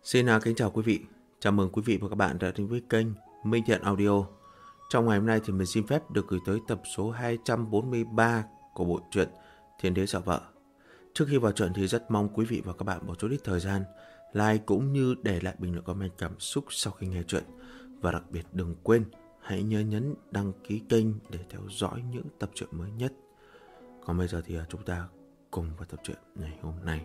Xin kính chào quý vị. Chào mừng quý vị và các bạn đã đến với kênh Minh Thiện Audio. Trong ngày hôm nay thì mình xin phép được gửi tới tập số 243 của bộ truyện Thiên Đế Sợ Vợ. Trước khi vào truyện thì rất mong quý vị và các bạn bỏ chút ít thời gian like cũng như để lại bình luận comment cảm xúc sau khi nghe truyện. Và đặc biệt đừng quên hãy nhớ nhấn đăng ký kênh để theo dõi những tập truyện mới nhất. Còn bây giờ thì chúng ta cùng vào tập truyện ngày hôm nay.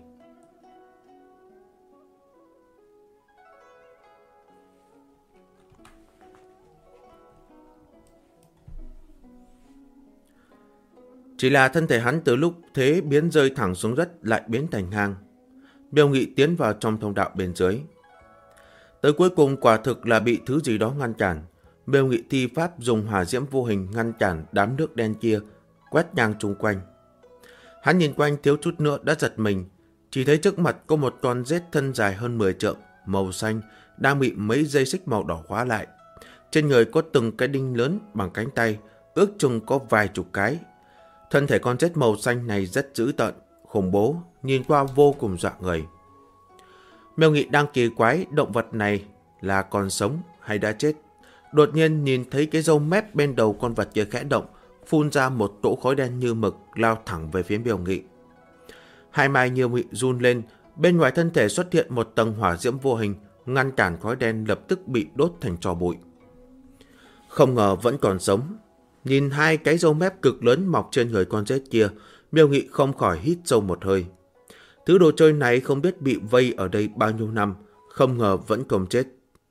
Chỉ là thân thể hắn từ lúc thế biến rơi thẳng xuống đất lại biến thành hang. Miêu Nghị tiến vào trong thông đạo bên dưới. Tới cuối cùng quả thực là bị thứ gì đó ngăn cản. Miêu Nghị thi pháp dùng hỏa diễm vô hình ngăn cản đám nước đen kia, quét ngang chung quanh. Hắn nhìn quanh thiếu chút nữa đã giật mình, chỉ thấy trước mặt có một con rết thân dài hơn 10 trượng, màu xanh, đang bị mấy dây xích màu đỏ khóa lại. Trên người có từng cái đinh lớn bằng cánh tay, ước chừng có vài chục cái. Thân thể con rết màu xanh này rất dữ tợn, khủng bố, nhìn qua vô cùng dọa người. Miêu Nghị đang kỳ quái động vật này là còn sống hay đã chết. Đột nhiên nhìn thấy cái râu mép bên đầu con vật kia khẽ động, phun ra một cỗ khói đen như mực lao thẳng về phía Miêu Nghị. Hai mai Miêu Nghị run lên, bên ngoài thân thể xuất hiện một tầng hỏa diễm vô hình, ngăn cản khói đen lập tức bị đốt thành tro bụi. Không ngờ vẫn còn sống. Nhìn hai cái râu mép cực lớn mọc trên người con rết kia, Miêu Nghị không khỏi hít sâu một hơi. Thứ đồ chơi này không biết bị vây ở đây bao nhiêu năm, không ngờ vẫn không chết.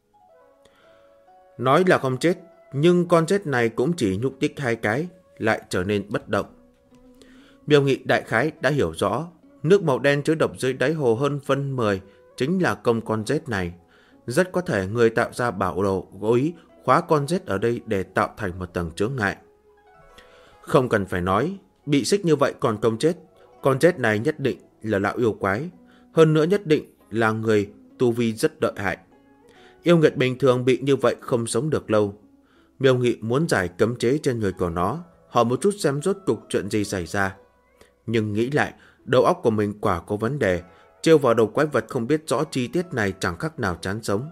Nói là không chết, nhưng con rết này cũng chỉ nhúc nhích hai cái, lại trở nên bất động. Miêu Nghị đại khái đã hiểu rõ, nước màu đen chứa độc dưới đáy hồ hơn phân 10 chính là công con rết này. Rất có thể người tạo ra bảo đồ cố ý khóa con rết ở đây để tạo thành một tầng chướng ngại. Không cần phải nói, bị xích như vậy còn không chết, con rết này nhất định là lão yêu quái, hơn nữa nhất định là người tu vi rất lợi hại. Yêu nghiệt bình thường bị như vậy không sống được lâu. Miêu Nghị muốn giải cấm chế trên người của nó, hỏi một chút xem rốt cuộc chuyện gì xảy ra. Nhưng nghĩ lại, đầu óc của mình quả có vấn đề, trêu vào đầu quái vật không biết rõ chi tiết này chẳng khác nào chán sống.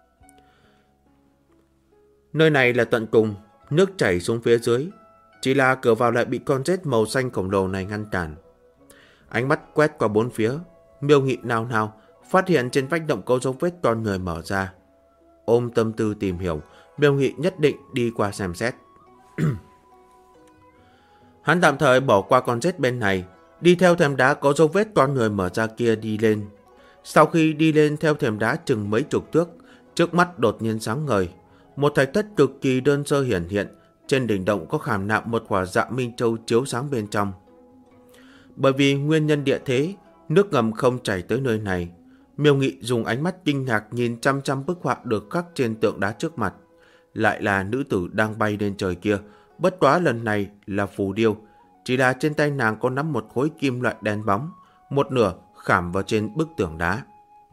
Nơi này là tận cùng, nước chảy xuống phía dưới, chỉ là cửa vào lại bị con rết màu xanh khổng lồ này ngăn cản. Ánh mắt quét qua bốn phía, Miêu Nghị nao nao, phát hiện trên vách động có dấu vết con người mở ra. Ôm tâm tư tìm hiểu, Miêu Nghị nhất định đi qua xem xét. Hắn tạm thời bỏ qua con rết bên này, đi theo thềm đá có dấu vết con người mở ra kia đi lên. Sau khi đi lên theo thềm đá chừng mấy chục thước, trước mắt đột nhiên sáng ngời. Một thạch thất cực kỳ đơn sơ hiển hiện, trên đỉnh động có khảm nạm một quả dạ minh châu chiếu sáng bên trong. Bởi vì nguyên nhân địa thế, nước ngầm không chảy tới nơi này. Miêu Nghị dùng ánh mắt kinh ngạc nhìn chăm chăm bức họa được khắc trên tượng đá trước mặt. Lại là nữ tử đang bay lên trời kia, bất quá lần này là phù điêu. Chỉ là trên tay nàng có nắm một khối kim loại đen bóng, một nửa khảm vào trên bức tường đá.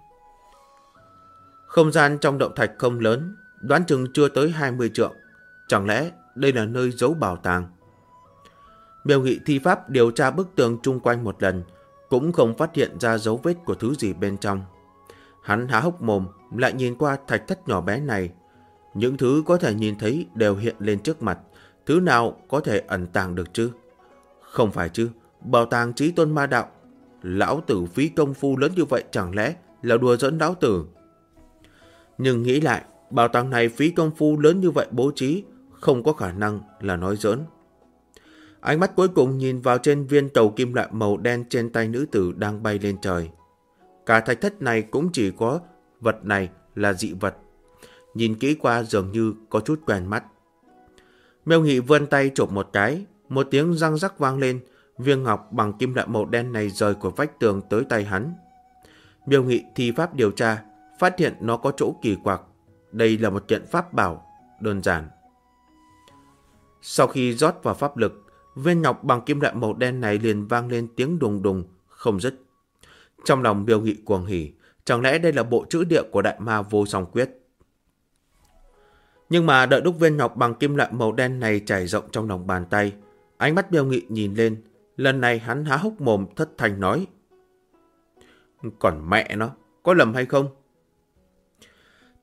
Không gian trong động thạch không lớn, đoán chừng chưa tới 20 trượng. Chẳng lẽ đây là nơi giấu bảo tàng? Miêu Nghị thi pháp điều tra bức tường chung quanh một lần, cũng không phát hiện ra dấu vết của thứ gì bên trong. Hắn há hốc mồm, lại nhìn qua thạch thất nhỏ bé này. Những thứ có thể nhìn thấy đều hiện lên trước mặt, thứ nào có thể ẩn tàng được chứ? Không phải chứ, bảo tàng Chí Tôn Ma Đạo. Lão tử phí công phu lớn như vậy chẳng lẽ là đùa giỡn lão tử? Nhưng nghĩ lại, bảo tàng này phí công phu lớn như vậy bố trí, không có khả năng là nói giỡn. Ánh mắt cuối cùng nhìn vào trên viên cầu kim loại màu đen trên tay nữ tử đang bay lên trời. Cả thạch thất này cũng chỉ có vật này là dị vật. Nhìn kỹ qua dường như có chút quen mắt. Miêu Nghị vươn tay chộp một cái, một tiếng răng rắc vang lên, viên ngọc bằng kim loại màu đen này rời của vách tường tới tay hắn. Miêu Nghị thi pháp điều tra, phát hiện nó có chỗ kỳ quặc. Đây là một kiện pháp bảo đơn giản. Sau khi rót vào pháp lực, viên ngọc bằng kim loại màu đen này liền vang lên tiếng đùng đùng không dứt. Trong lòng Miêu Nghị cuồng hỉ, chẳng lẽ đây là bộ trữ địa của Đại Ma Vô Song Quyết? Nhưng mà đợi lúc viên ngọc bằng kim loại màu đen này trải rộng trong lòng bàn tay, ánh mắt Miêu Nghị nhìn lên, lần này hắn há hốc mồm thất thanh nói: Còn mẹ nó, có lầm hay không?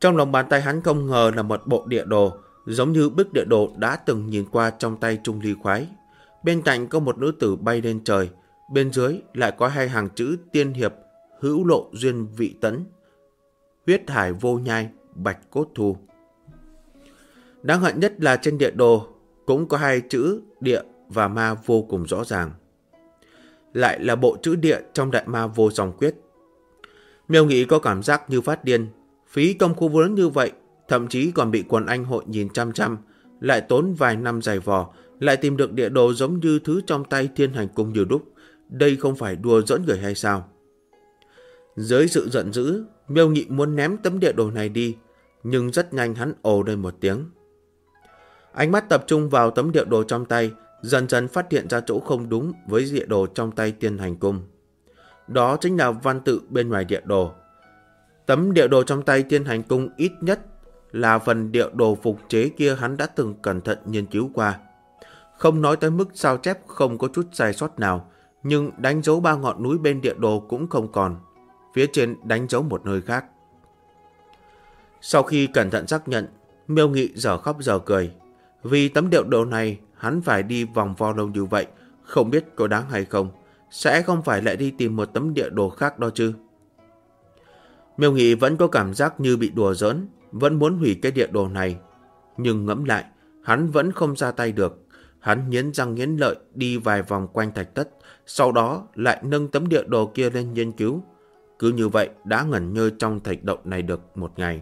Trong lòng bàn tay hắn không ngờ là một bộ địa đồ, giống như bức địa đồ đã từng nhìn qua trong tay Trung Ly Khoái. Bên cạnh có một nữ tử bay lên trời, bên dưới lại có hai hàng chữ tiên hiệp, hữu lộ duyên vị tấn, huyết hải vô nhai, bạch cốt thù. Đáng hận nhất là trên địa đồ cũng có hai chữ địa và ma vô cùng rõ ràng. Lại là bộ chữ địa trong đại ma vô song quyết. Miêu Nghị có cảm giác như phát điên, phí công phu lớn như vậy, thậm chí còn bị quần anh hội nhìn chăm chăm, lại tốn vài năm giày vò, lại tìm được địa đồ giống như thứ trong tay Thiên Hành Cung như đúc. Đây không phải đùa giỡn người hay sao? Dưới sự giận dữ, Miêu Nghị muốn ném tấm địa đồ này đi, nhưng rất nhanh hắn ồ lên một tiếng. Ánh mắt tập trung vào tấm địa đồ trong tay, dần dần phát hiện ra chỗ không đúng với địa đồ trong tay Thiên Hành Cung. Đó chính là văn tự bên ngoài địa đồ. Tấm địa đồ trong tay Thiên Hành Cung ít nhất là phần địa đồ phục chế kia hắn đã từng cẩn thận nghiên cứu qua. Không nói tới mức sao chép không có chút sai sót nào, nhưng đánh dấu 3 ngọn núi bên địa đồ cũng không còn. Phía trên đánh dấu một nơi khác. Sau khi cẩn thận xác nhận, Miêu Nghị giờ khóc giờ cười. Vì tấm địa đồ này hắn phải đi vòng vo lâu như vậy, không biết có đáng hay không. Sẽ không phải lại đi tìm một tấm địa đồ khác đó chứ. Miêu Nghị vẫn có cảm giác như bị đùa giỡn, vẫn muốn hủy cái địa đồ này. Nhưng ngẫm lại, hắn vẫn không ra tay được. Hắn nghiến răng nghiến lợi đi vài vòng quanh thạch thất, sau đó lại nâng tấm địa đồ kia lên nghiên cứu. Cứ như vậy đã ngẩn ngơ trong thạch động này được một ngày.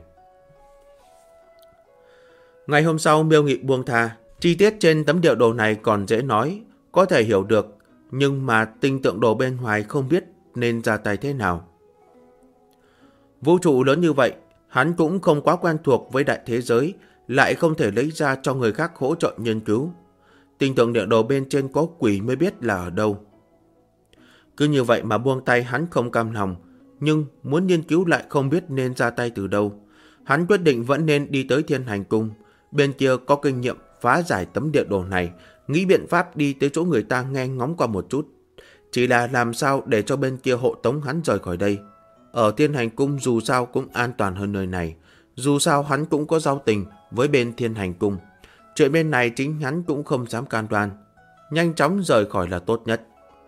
Ngày hôm sau Miêu Nghị buông tha. Chi tiết trên tấm địa đồ này còn dễ nói, có thể hiểu được, nhưng mà tinh tượng đồ bên ngoài không biết nên ra tay thế nào. Vũ trụ lớn như vậy, hắn cũng không quá quen thuộc với đại thế giới, lại không thể lấy ra cho người khác hỗ trợ nghiên cứu. Tinh tượng địa đồ bên trên có quỷ mới biết là ở đâu. Cứ như vậy mà buông tay hắn không cam lòng, nhưng muốn nghiên cứu lại không biết nên ra tay từ đâu. Hắn quyết định vẫn nên đi tới Thiên Hành Cung, bên kia có kinh nghiệm phá giải tấm địa đồ này, nghĩ biện pháp đi tới chỗ người ta nghe ngóng qua một chút. Chỉ là làm sao để cho bên kia hộ tống hắn rời khỏi đây. Ở Thiên Hành Cung dù sao cũng an toàn hơn nơi này. Dù sao hắn cũng có giao tình với bên Thiên Hành Cung. Chuyện bên này chính hắn cũng không dám can đoan. Nhanh chóng rời khỏi là tốt nhất.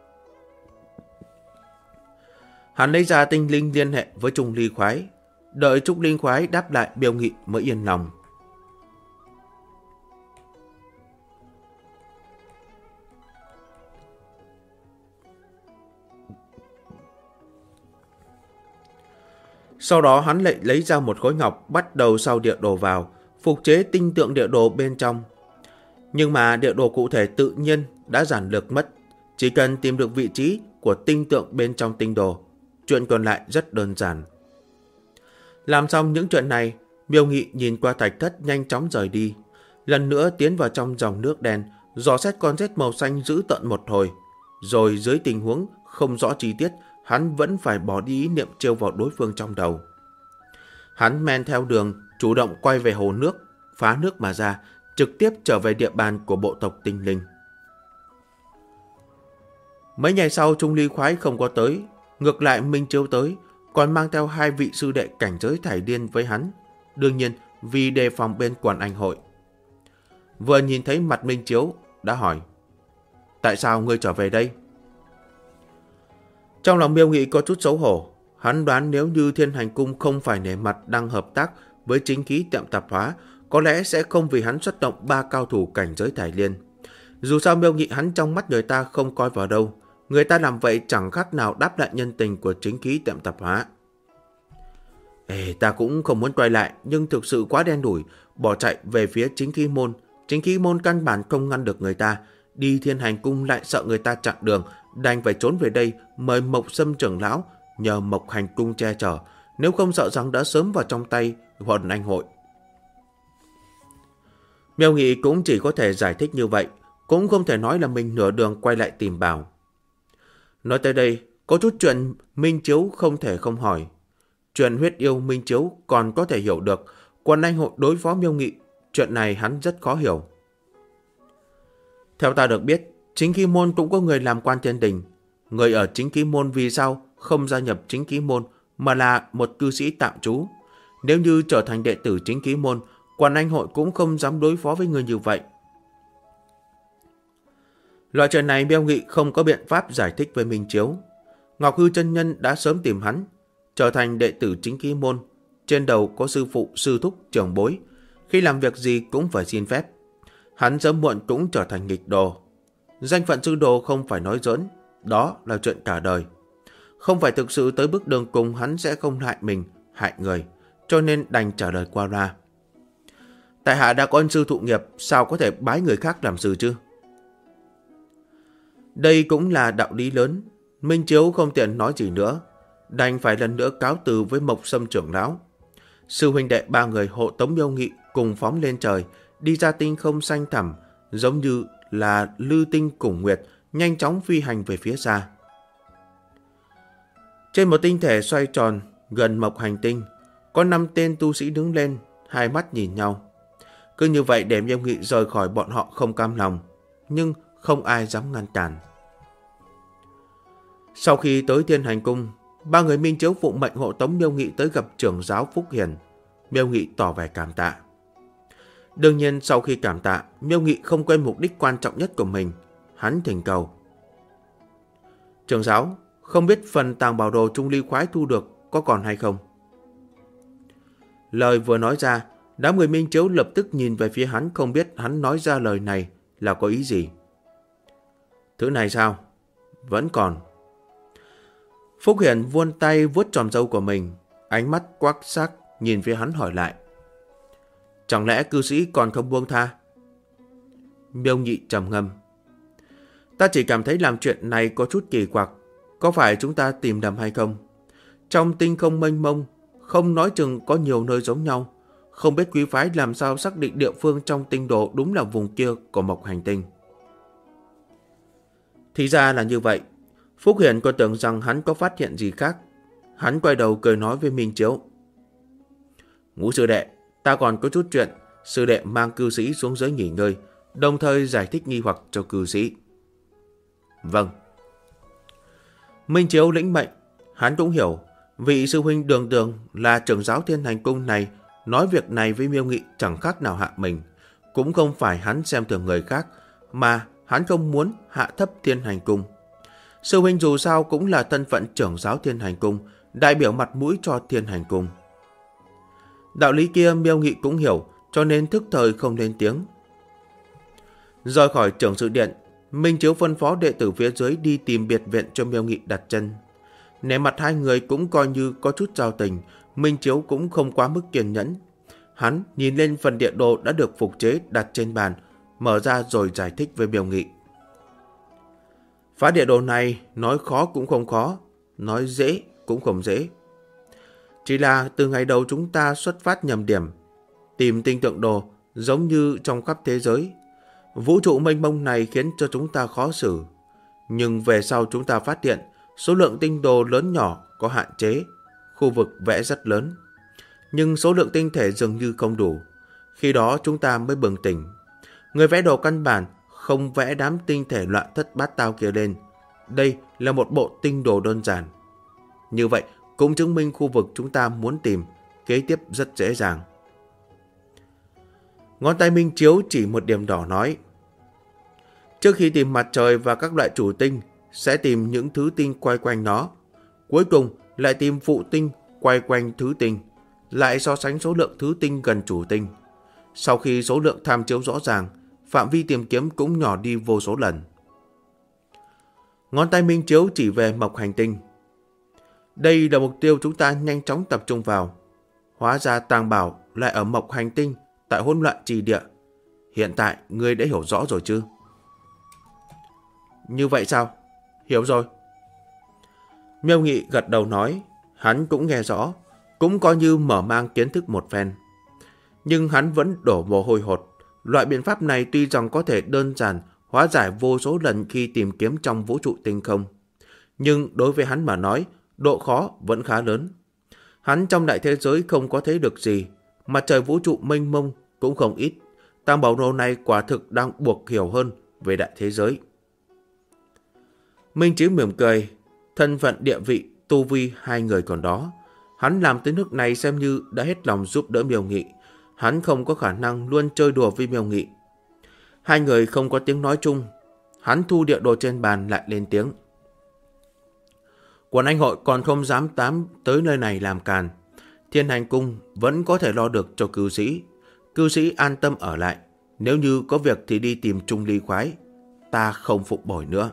Hắn lấy ra tinh linh liên hệ với Trung Ly Khoái. Đợi Trung Ly Khoái đáp lại Miêu Nghị mới yên lòng. Sau đó hắn lại lấy ra một khối ngọc, bắt đầu sau địa đồ vào, phục chế tinh tượng địa đồ bên trong. Nhưng mà địa đồ cụ thể tự nhiên đã giản lược mất, chỉ cần tìm được vị trí của tinh tượng bên trong tinh đồ, chuyện còn lại rất đơn giản. Làm xong những chuyện này, Miêu Nghị nhìn qua thạch thất nhanh chóng rời đi, lần nữa tiến vào trong dòng nước đen, dò xét con rết màu xanh dữ tợn một hồi, rồi dưới tình huống không rõ chi tiết, hắn vẫn phải bỏ đi ý niệm trêu vào đối phương trong đầu. Hắn men theo đường, chủ động quay về hồ nước, phá nước mà ra, trực tiếp trở về địa bàn của bộ tộc tinh linh. Mấy ngày sau Trung Ly Khoái không có tới, ngược lại Minh Chiếu tới, còn mang theo 2 vị sư đệ cảnh giới thải điên với hắn. Đương nhiên vì đề phòng bên quần anh hội. Vừa nhìn thấy mặt Minh Chiếu, đã hỏi: tại sao ngươi trở về đây? Trong lòng Miêu Nghị có chút xấu hổ. Hắn đoán nếu như Thiên Hành Cung không phải nể mặt đang hợp tác với chính khí tiệm tạp hóa, có lẽ sẽ không vì hắn xuất động 3 cao thủ cảnh giới thải liên. Dù sao Miêu Nghị hắn trong mắt người ta không coi vào đâu. Người ta làm vậy chẳng khác nào đáp lại nhân tình của chính khí tiệm tạp hóa. Ta cũng không muốn quay lại, nhưng thực sự quá đen đủi, bỏ chạy về phía chính khí môn. Chính khí môn căn bản không ngăn được người ta. Đi Thiên Hành Cung lại sợ người ta chặn đường, đành phải trốn về đây mời Mộc Sâm trưởng lão nhờ Mộc Hành Cung che chở, nếu không sợ rằng đã sớm vào trong tay Huần Anh hội. Miêu Nghị cũng chỉ có thể giải thích như vậy, cũng không thể nói là mình nửa đường quay lại tìm Bảo. Nói tới đây, có chút chuyện Minh Chiếu không thể không hỏi. Chuyện huyết yêu Minh Chiếu còn có thể hiểu được, Quần Anh hội đối phó Miêu Nghị, chuyện này hắn rất khó hiểu. Theo ta được biết, chính khí môn cũng có người làm quan thiên đình. Người ở chính khí môn vì sao không gia nhập chính khí môn mà là một cư sĩ tạm trú? Nếu như trở thành đệ tử chính ký môn, Quan Anh hội cũng không dám đối phó với người như vậy. Loại chuyện này Miêu Nghị không có biện pháp giải thích với Minh Chiếu. Ngọc Hư chân nhân đã sớm tìm hắn, trở thành đệ tử chính ký môn. Trên đầu có sư phụ, sư thúc, trưởng bối. Khi làm việc gì cũng phải xin phép. Hắn sớm muộn cũng trở thành nghịch đồ. Danh phận sư đồ không phải nói giỡn, đó là chuyện cả đời. Không phải thực sự tới bước đường cùng hắn sẽ không hại mình, hại người, cho nên đành trả lời qua loa. Tại hạ đã có ân sư thụ nghiệp, sao có thể bái người khác làm sư chứ? Đây cũng là đạo lý lớn. Minh Chiếu không tiện nói gì nữa, đành phải lần nữa cáo từ với Mộc Sâm trưởng lão. Sư huynh đệ ba người hộ tống Miêu Nghị cùng phóng lên trời, đi ra tinh không xanh thẳm, giống như là lư tinh cùng nguyệt, nhanh chóng phi hành về phía xa. Trên một tinh thể xoay tròn gần Mộc hành tinh, có 5 tên tu sĩ đứng lên, hai mắt nhìn nhau. Cứ như vậy để Miêu Nghị rời khỏi bọn họ không cam lòng, nhưng không ai dám ngăn cản. Sau khi tới Thiên Hành Cung, ba người Minh Chiếu phụng mệnh hộ tống Miêu Nghị tới gặp trưởng giáo Phúc Hiền. Miêu Nghị tỏ vẻ cảm tạ. Đương nhiên sau khi cảm tạ, Miêu Nghị không quên mục đích quan trọng nhất của mình. Hắn thỉnh cầu: trưởng giáo, không biết phần tàng bảo đồ Trung Ly khoái thu được có còn hay không? Lời vừa nói ra, đám người Minh Chiếu lập tức nhìn về phía hắn, không biết hắn nói ra lời này là có ý gì. Thứ này sao? Vẫn còn. Phúc Hiển vươn tay vuốt tròm râu của mình, ánh mắt quắc sắc nhìn phía hắn hỏi lại: chẳng lẽ cư sĩ còn không buông tha? Miêu Nghị trầm ngâm: ta chỉ cảm thấy làm chuyện này có chút kỳ quặc. Có phải chúng ta tìm nhầm hay không? Trong tinh không mênh mông, không nói chừng có nhiều nơi giống nhau. Không biết quý phái làm sao xác định địa phương trong tinh đồ đúng là vùng kia của Mộc hành tinh. Thì ra là như vậy. Phúc Hiển còn tưởng rằng hắn có phát hiện gì khác. Hắn quay đầu cười nói với Minh Chiếu: Ngũ sư đệ, ta còn có chút chuyện. Sư đệ mang cư sĩ xuống dưới nghỉ ngơi, đồng thời giải thích nghi hoặc cho cư sĩ. Vâng. Minh Chiếu lĩnh mệnh. Hắn cũng hiểu vị sư huynh đường đường là trưởng giáo Thiên Hành Cung này nói việc này với Miêu Nghị chẳng khác nào hạ mình. Cũng không phải hắn xem thường người khác, mà hắn không muốn hạ thấp Thiên Hành Cung. Sư huynh dù sao cũng là thân phận trưởng giáo Thiên Hành Cung, đại biểu mặt mũi cho Thiên Hành Cung. Đạo lý kia Miêu Nghị cũng hiểu, cho nên thức thời không lên tiếng. Rời khỏi trưởng sự điện, Minh Chiếu phân phó đệ tử phía dưới đi tìm biệt viện cho Miêu Nghị đặt chân. Nể mặt hai người cũng coi như có chút giao tình, Minh Chiếu cũng không quá mức kiên nhẫn. Hắn nhìn lên phần địa đồ đã được phục chế đặt trên bàn, mở ra rồi giải thích với Miêu Nghị. Phá địa đồ này nói khó cũng không khó, nói dễ cũng không dễ. Chỉ là từ ngày đầu chúng ta xuất phát nhầm điểm, tìm tinh tượng đồ giống như trong khắp thế giới. Vũ trụ mênh mông này khiến cho chúng ta khó xử. Nhưng về sau chúng ta phát hiện số lượng tinh đồ lớn nhỏ có hạn chế, khu vực vẽ rất lớn. Nhưng số lượng tinh thể dường như không đủ. Khi đó chúng ta mới bừng tỉnh. Người vẽ đồ căn bản không vẽ đám tinh thể loạn thất bát tao kia lên. Đây là một bộ tinh đồ đơn giản. Như vậy cũng chứng minh khu vực chúng ta muốn tìm kế tiếp rất dễ dàng. Ngón tay Minh Chiếu chỉ một điểm đỏ nói: trước khi tìm mặt trời và các loại chủ tinh, sẽ tìm những thứ tinh quay quanh nó. Cuối cùng lại tìm phụ tinh quay quanh thứ tinh, lại so sánh số lượng thứ tinh gần chủ tinh. Sau khi số lượng tham chiếu rõ ràng, phạm vi tìm kiếm cũng nhỏ đi vô số lần. Ngón tay Minh Chiếu chỉ về Mộc hành tinh. Đây là mục tiêu chúng ta nhanh chóng tập trung vào. Hóa ra tàng bảo lại ở Mộc hành tinh, tại hỗn loạn trì địa. Hiện tại ngươi đã hiểu rõ rồi chứ? Như vậy sao? Hiểu rồi. Miêu Nghị gật đầu nói, hắn cũng nghe rõ, cũng coi như mở mang kiến thức một phen. Nhưng hắn vẫn đổ mồ hôi hột. Loại biện pháp này tuy rằng có thể đơn giản hóa giải vô số lần khi tìm kiếm trong vũ trụ tinh không, nhưng đối với hắn mà nói, độ khó vẫn khá lớn. Hắn trong đại thế giới không có thấy được gì, mặt trời vũ trụ mênh mông cũng không ít. Tàng bảo đồ này quả thực đang buộc hiểu hơn về đại thế giới. Minh Chiếu mỉm cười, thân phận địa vị, tu vi hai người còn đó. Hắn làm tới nước này xem như đã hết lòng giúp đỡ Miêu Nghị. Hắn không có khả năng luôn chơi đùa với Miêu Nghị. Hai người không có tiếng nói chung. Hắn thu địa đồ trên bàn lại lên tiếng. Quần Anh hội còn không dám tới nơi này làm càn. Thiên Hành Cung vẫn có thể lo được cho cư sĩ. Cư sĩ an tâm ở lại. Nếu như có việc thì đi tìm Trung Ly khoái. Ta không phụ bồi nữa.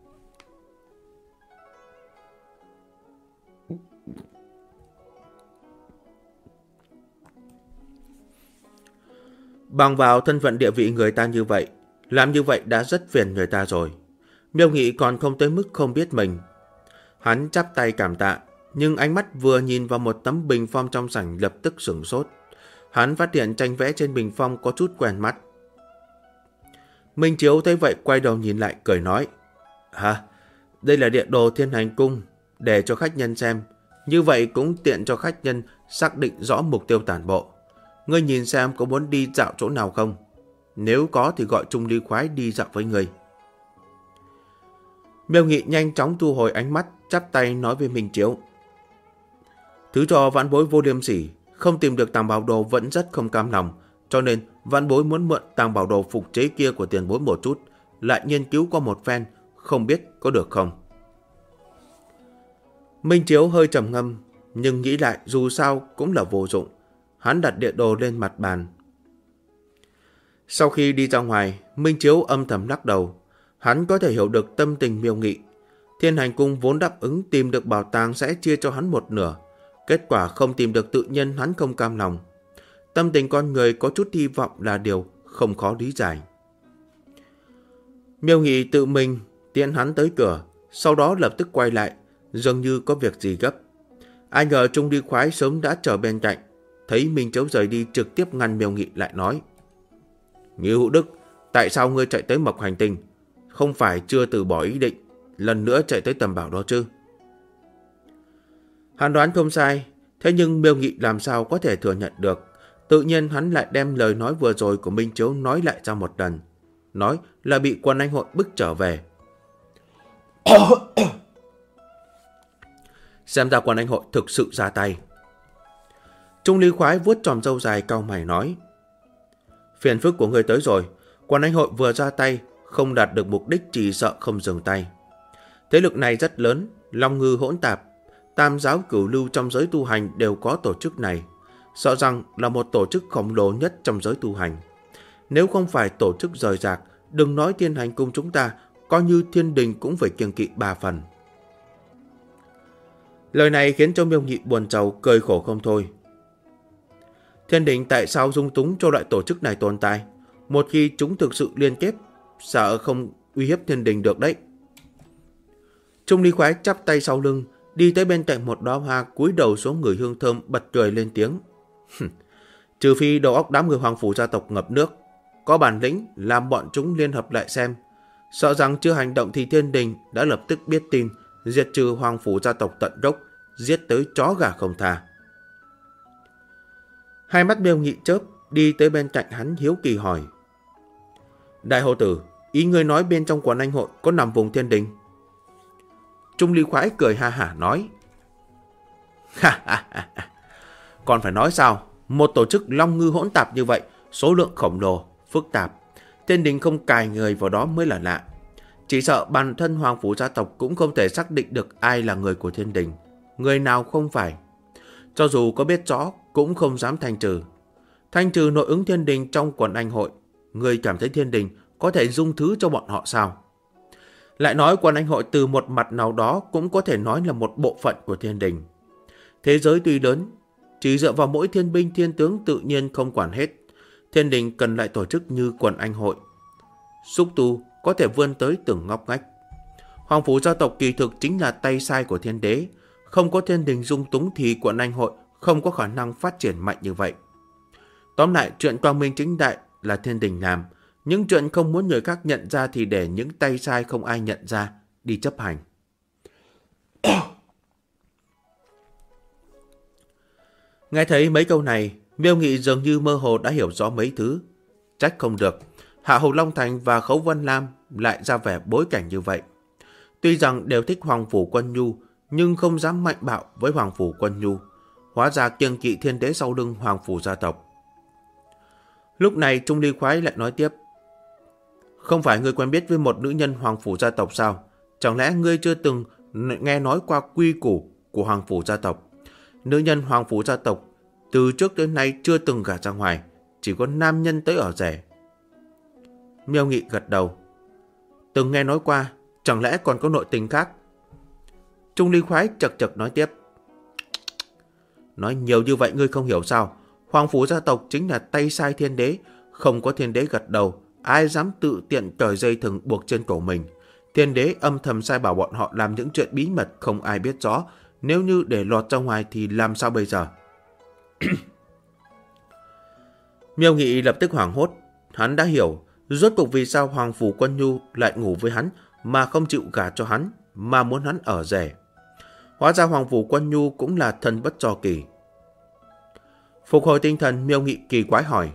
Bằng vào thân phận địa vị người ta như vậy, làm như vậy đã rất phiền người ta rồi. Miêu Nghị còn không tới mức không biết mình. Hắn chắp tay cảm tạ, nhưng ánh mắt vừa nhìn vào một tấm bình phong trong sảnh lập tức sửng sốt. Hắn phát hiện tranh vẽ trên bình phong có chút quen mắt. Minh Chiếu thấy vậy quay đầu nhìn lại cười nói. Hả? Đây là địa đồ Thiên Hành Cung, để cho khách nhân xem. Như vậy cũng tiện cho khách nhân xác định rõ mục tiêu tản bộ. Ngươi nhìn xem có muốn đi dạo chỗ nào không? Nếu có thì gọi Trung Ly khoái đi dạo với ngươi. Miêu Nghị nhanh chóng thu hồi ánh mắt, chắp tay nói với Minh Chiếu. Thứ cho vãn bối vô liêm sỉ, không tìm được tàng bảo đồ vẫn rất không cam lòng, cho nên vãn bối muốn mượn tàng bảo đồ phục chế kia của tiền bối một chút, lại nghiên cứu qua một phen, không biết có được không. Minh Chiếu hơi trầm ngâm, nhưng nghĩ lại dù sao cũng là vô dụng. Hắn đặt địa đồ lên mặt bàn. Sau khi đi ra ngoài, Minh Chiếu âm thầm lắc đầu. Hắn có thể hiểu được tâm tình Miêu Nghị. Thiên Hành Cung vốn đáp ứng tìm được bảo tàng sẽ chia cho hắn một nửa. Kết quả không tìm được tự nhiên hắn không cam lòng. Tâm tình con người có chút hy vọng là điều không khó lý giải. Miêu Nghị tự mình tiễn hắn tới cửa, sau đó lập tức quay lại, dường như có việc gì gấp. Ai ngờ Trung Ly khoái sớm đã chờ bên cạnh, thấy Minh Chiếu rời đi trực tiếp ngăn Miêu Nghị lại nói. Ngưu Hữu Đức, tại sao ngươi chạy tới Mộc Hành Tinh? Không phải chưa từ bỏ ý định, lần nữa chạy tới tầm bảo đó chứ? Hắn đoán không sai, thế nhưng Miêu Nghị làm sao có thể thừa nhận được. Tự nhiên hắn lại đem lời nói vừa rồi của Minh Chiếu nói lại ra một lần. Nói là bị Quần Anh hội bức trở về. Xem ra Quần Anh hội thực sự ra tay. Trung Ly khoái vuốt tròm râu dài cau mày nói. Phiền phức của người tới rồi. Quần Anh hội vừa ra tay, không đạt được mục đích chỉ sợ không dừng tay. Thế lực này rất lớn, long ngư hỗn tạp. Tam giáo cửu lưu trong giới tu hành đều có tổ chức này. Sợ rằng là một tổ chức khổng lồ nhất trong giới tu hành. Nếu không phải tổ chức rời rạc, đừng nói Thiên Hành Cung chúng ta, coi như thiên đình cũng phải kiêng kỵ 3 phần. Lời này khiến cho Miêu Nghị buồn rầu cười khổ không thôi. Thiên đình tại sao dung túng cho loại tổ chức này tồn tại? Một khi chúng thực sự liên kết, sợ không uy hiếp thiên đình được đấy. Trung Ly khoái chắp tay sau lưng, đi tới bên cạnh một đóa hoa, cúi đầu xuống người hương thơm, bật cười lên tiếng. Trừ phi đầu óc đám người hoàng phủ gia tộc ngập nước, có bản lĩnh làm bọn chúng liên hợp lại xem. Sợ rằng chưa hành động thì thiên đình đã lập tức biết tin, diệt trừ hoàng phủ gia tộc tận gốc, giết tới chó gà không tha. Hai mắt Miêu Nghị chớp, đi tới bên cạnh hắn hiếu kỳ hỏi. Đại hồ tử, ý ngươi nói bên trong Quần Anh hội có nằm vùng thiên đình? Trung Ly khoái cười ha hả nói. Còn phải nói sao? Một tổ chức long ngư hỗn tạp như vậy, số lượng khổng lồ, phức tạp. Thiên đình không cài người vào đó mới là lạ. Chỉ sợ bản thân hoàng phủ gia tộc cũng không thể xác định được ai là người của thiên đình, người nào không phải. Cho dù có biết rõ, cũng không dám thanh trừ. Thanh trừ nội ứng thiên đình trong Quần Anh hội, người cảm thấy thiên đình có thể dung thứ cho bọn họ sao? Lại nói Quần Anh hội từ một mặt nào đó cũng có thể nói là một bộ phận của thiên đình. Thế giới tuy lớn, chỉ dựa vào mỗi thiên binh thiên tướng tự nhiên không quản hết. Thiên đình cần lại tổ chức như Quần Anh hội. Xúc tu có thể vươn tới từng ngóc ngách. Hoàng phủ gia tộc kỳ thực chính là tay sai của thiên đế. Không có thiên đình dung túng thì Quần Anh hội không có khả năng phát triển mạnh như vậy. Tóm lại, chuyện quang minh chính đại là thiên đình làm. Những chuyện không muốn người khác nhận ra thì để những tay sai không ai nhận ra đi chấp hành. Nghe thấy mấy câu này, Miêu Nghị dường như mơ hồ đã hiểu rõ mấy thứ. Trách không được, Hạ Hầu Long Thành và Khấu Vân Lam lại ra vẻ bối cảnh như vậy. Tuy rằng đều thích Hoàng phủ Quân Nhu, nhưng không dám mạnh bạo với Hoàng phủ Quân Nhu. hóa ra kiêng kỵ thiên đế sau lưng Hoàng phủ gia tộc. Lúc này Trung Ly Khoái lại nói tiếp. Không phải ngươi quen biết với một nữ nhân Hoàng phủ gia tộc sao? Chẳng lẽ ngươi chưa từng nghe nói qua quy củ của Hoàng phủ gia tộc? Nữ nhân Hoàng phủ gia tộc từ trước đến nay chưa từng gả ra ngoài, chỉ có nam nhân tới ở rể. Miêu Nghị gật đầu. Từng nghe nói qua, chẳng lẽ còn có nội tình khác? Trung Ly Khoái chật chật nói tiếp. Nói nhiều như vậy ngươi không hiểu sao? Hoàng phủ gia tộc chính là tay sai thiên đế, không có thiên đế gật đầu, ai dám tự tiện cởi dây thừng buộc trên cổ mình. Thiên đế âm thầm sai bảo bọn họ làm những chuyện bí mật không ai biết rõ, nếu như để lọt ra ngoài thì làm sao bây giờ? Miêu Nghị lập tức hoảng hốt, hắn đã hiểu rốt cuộc vì sao Hoàng phủ Quân Nhu lại ngủ với hắn mà không chịu gả cho hắn, mà muốn hắn ở rể. Hóa ra Hoàng phủ Quân Nhu cũng là thần bất do kỳ. Phục hồi tinh thần, Miêu Nghị kỳ quái hỏi.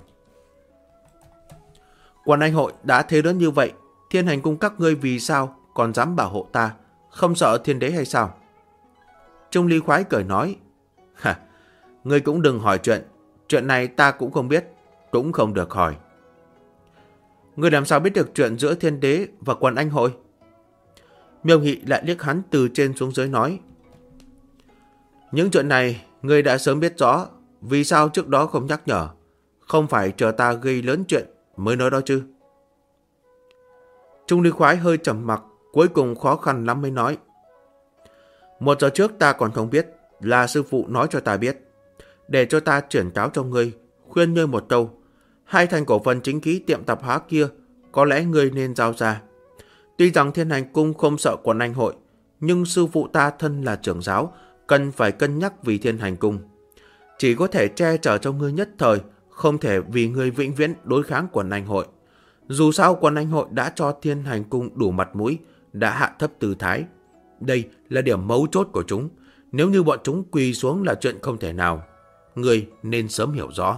Quan Anh hội đã thế lớn như vậy, Thiên Hành cung các ngươi vì sao còn dám bảo hộ ta, không sợ thiên đế hay sao? Trung Ly Khoái cười nói. Ngươi cũng đừng hỏi chuyện này ta cũng không biết, cũng không được hỏi. Ngươi làm sao biết được chuyện giữa thiên đế và Quan Anh hội? Miêu Nghị lại liếc hắn từ trên xuống dưới nói. Những chuyện này ngươi đã sớm biết rõ, vì sao trước đó không nhắc nhở? Không phải chờ ta gây lớn chuyện mới nói đó chứ? Trung Ly Khoái hơi trầm mặc, cuối cùng khó khăn lắm mới nói. 1 giờ trước ta còn không biết, là sư phụ nói cho ta biết, để cho ta chuyển cáo cho ngươi, khuyên ngươi một câu. 2 thành cổ phần chính khí tiệm tạp hóa kia, có lẽ ngươi nên giao ra. Tuy rằng Thiên Hành cung không sợ Quần Anh hội, nhưng sư phụ ta thân là trưởng giáo, cần phải cân nhắc vì Thiên Hành cung. Chỉ có thể che chở cho ngươi nhất thời, không thể vì ngươi vĩnh viễn đối kháng Quần Anh hội. Dù sao Quần Anh hội đã cho Thiên Hành cung đủ mặt mũi, đã hạ thấp tư thái. Đây là điểm mấu chốt của chúng. Nếu như bọn chúng quỳ xuống là chuyện không thể nào. Ngươi nên sớm hiểu rõ.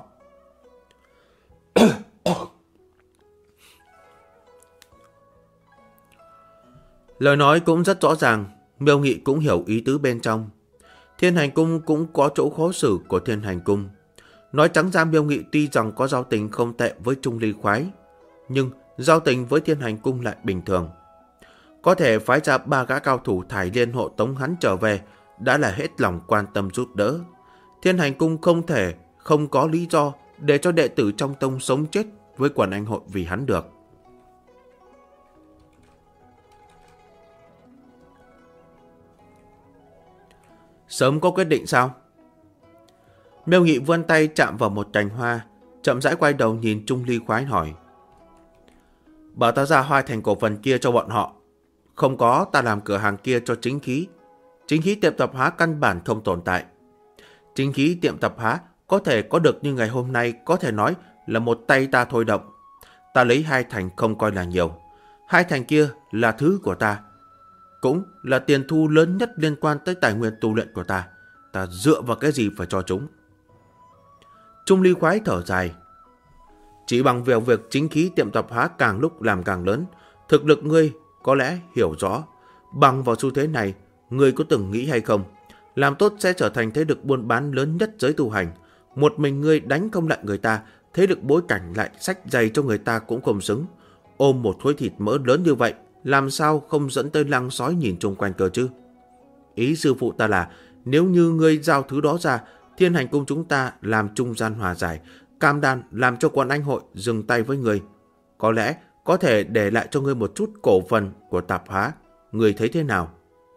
Lời nói cũng rất rõ ràng, Miêu Nghị cũng hiểu ý tứ bên trong. Thiên Hành cung cũng có chỗ khó xử của Thiên Hành cung. Nói trắng ra, Miêu Nghị tuy rằng có giao tình không tệ với Trung Ly Khoái, nhưng giao tình với Thiên Hành cung lại bình thường. Có thể phái ra 3 gã cao thủ thải liên hộ tống hắn trở về đã là hết lòng quan tâm giúp đỡ. Thiên Hành cung không thể không có lý do để cho đệ tử trong tông sống chết với Quần Anh hội vì hắn được. Sớm có quyết định sao? Miêu Nghị vươn tay chạm vào một cành hoa, chậm rãi quay đầu nhìn Trung Ly Khoái hỏi. Bảo ta ra 2 thành cổ phần kia cho bọn họ. Không có, ta làm cửa hàng kia cho chính khí. Chính khí tiệm tạp hóa căn bản không tồn tại. Chính khí tiệm tạp hóa có thể có được như ngày hôm nay, có thể nói là một tay ta thôi động. Ta lấy 2 thành không coi là nhiều. 2 thành kia là thứ của ta, cũng là tiền thu lớn nhất liên quan tới tài nguyên tu luyện của ta. Ta dựa vào cái gì phải cho chúng? Trung Ly Khoái thở dài. Chỉ bằng việc chính khí tiệm tạp hóa càng lúc làm càng lớn, thực lực ngươi có lẽ hiểu rõ. Bằng vào xu thế này, ngươi có từng nghĩ hay không? Làm tốt sẽ trở thành thế lực buôn bán lớn nhất giới tu hành. Một mình ngươi đánh không lại người ta, thế lực bối cảnh lại xách giày cho người ta cũng không xứng. Ôm một khối thịt mỡ lớn như vậy, làm sao không dẫn tới lăng sói nhìn chung quanh cơ chứ? Ý sư phụ ta là, nếu như ngươi giao thứ đó ra, Thiên Hành cung chúng ta làm trung gian hòa giải, cam đoan làm cho Quần Anh hội dừng tay với ngươi. Có lẽ có thể để lại cho ngươi một chút cổ phần của tạp hóa. Ngươi thấy thế nào?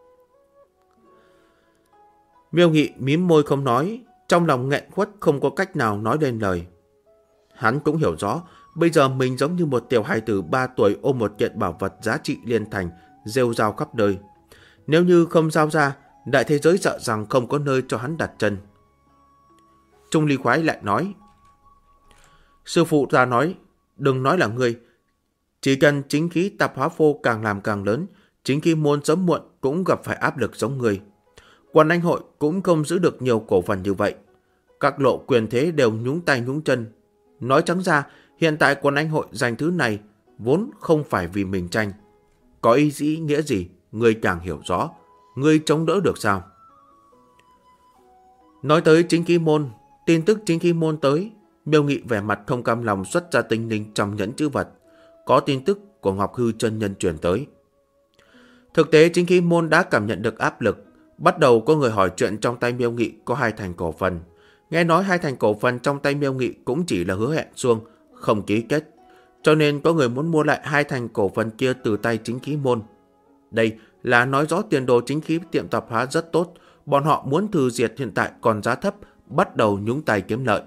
Miêu Nghị mím môi không nói, trong lòng nghẹn khuất không có cách nào nói lên lời. Hắn cũng hiểu rõ, bây giờ mình giống như một tiểu hài tử 3 tuổi ôm một kiện bảo vật giá trị liên thành, rêu rao khắp nơi. Nếu như không giao ra, đại thế giới sợ rằng không có nơi cho hắn đặt chân. Trung Ly Khoái lại nói. Sư phụ ta nói, đừng nói là ngươi. Chỉ cần chính khí tạp hóa phô càng làm càng lớn, chính khí môn sớm muộn cũng gặp phải áp lực giống ngươi. Quần Anh hội cũng không giữ được nhiều cổ phần như vậy. Các lộ quyền thế đều nhúng tay nhúng chân. Nói trắng ra, hiện tại Quần Anh hội giành thứ này vốn không phải vì mình tranh. Có ý nghĩa gì, ngươi càng hiểu rõ. Ngươi chống đỡ được sao? Nói tới chính khí môn, tin tức chính khí môn tới, Miêu Nghị vẻ mặt không cam lòng xuất ra tinh linh trong nhẫn chữ vật. Có tin tức của Ngọc Hư chân nhân truyền tới. Thực tế chính khí môn đã cảm nhận được áp lực. Bắt đầu có người hỏi chuyện trong tay Miêu Nghị có 2 thành cổ phần. Nghe nói 2 thành cổ phần trong tay Miêu Nghị cũng chỉ là hứa hẹn suông, không ký kết. Cho nên có người muốn mua lại 2 thành cổ phần kia từ tay chính khí môn. Đây là nói rõ tiền đồ chính khí tiệm tạp hóa rất tốt. Bọn họ muốn thử diệt hiện tại còn giá thấp, bắt đầu nhúng tay kiếm lợi.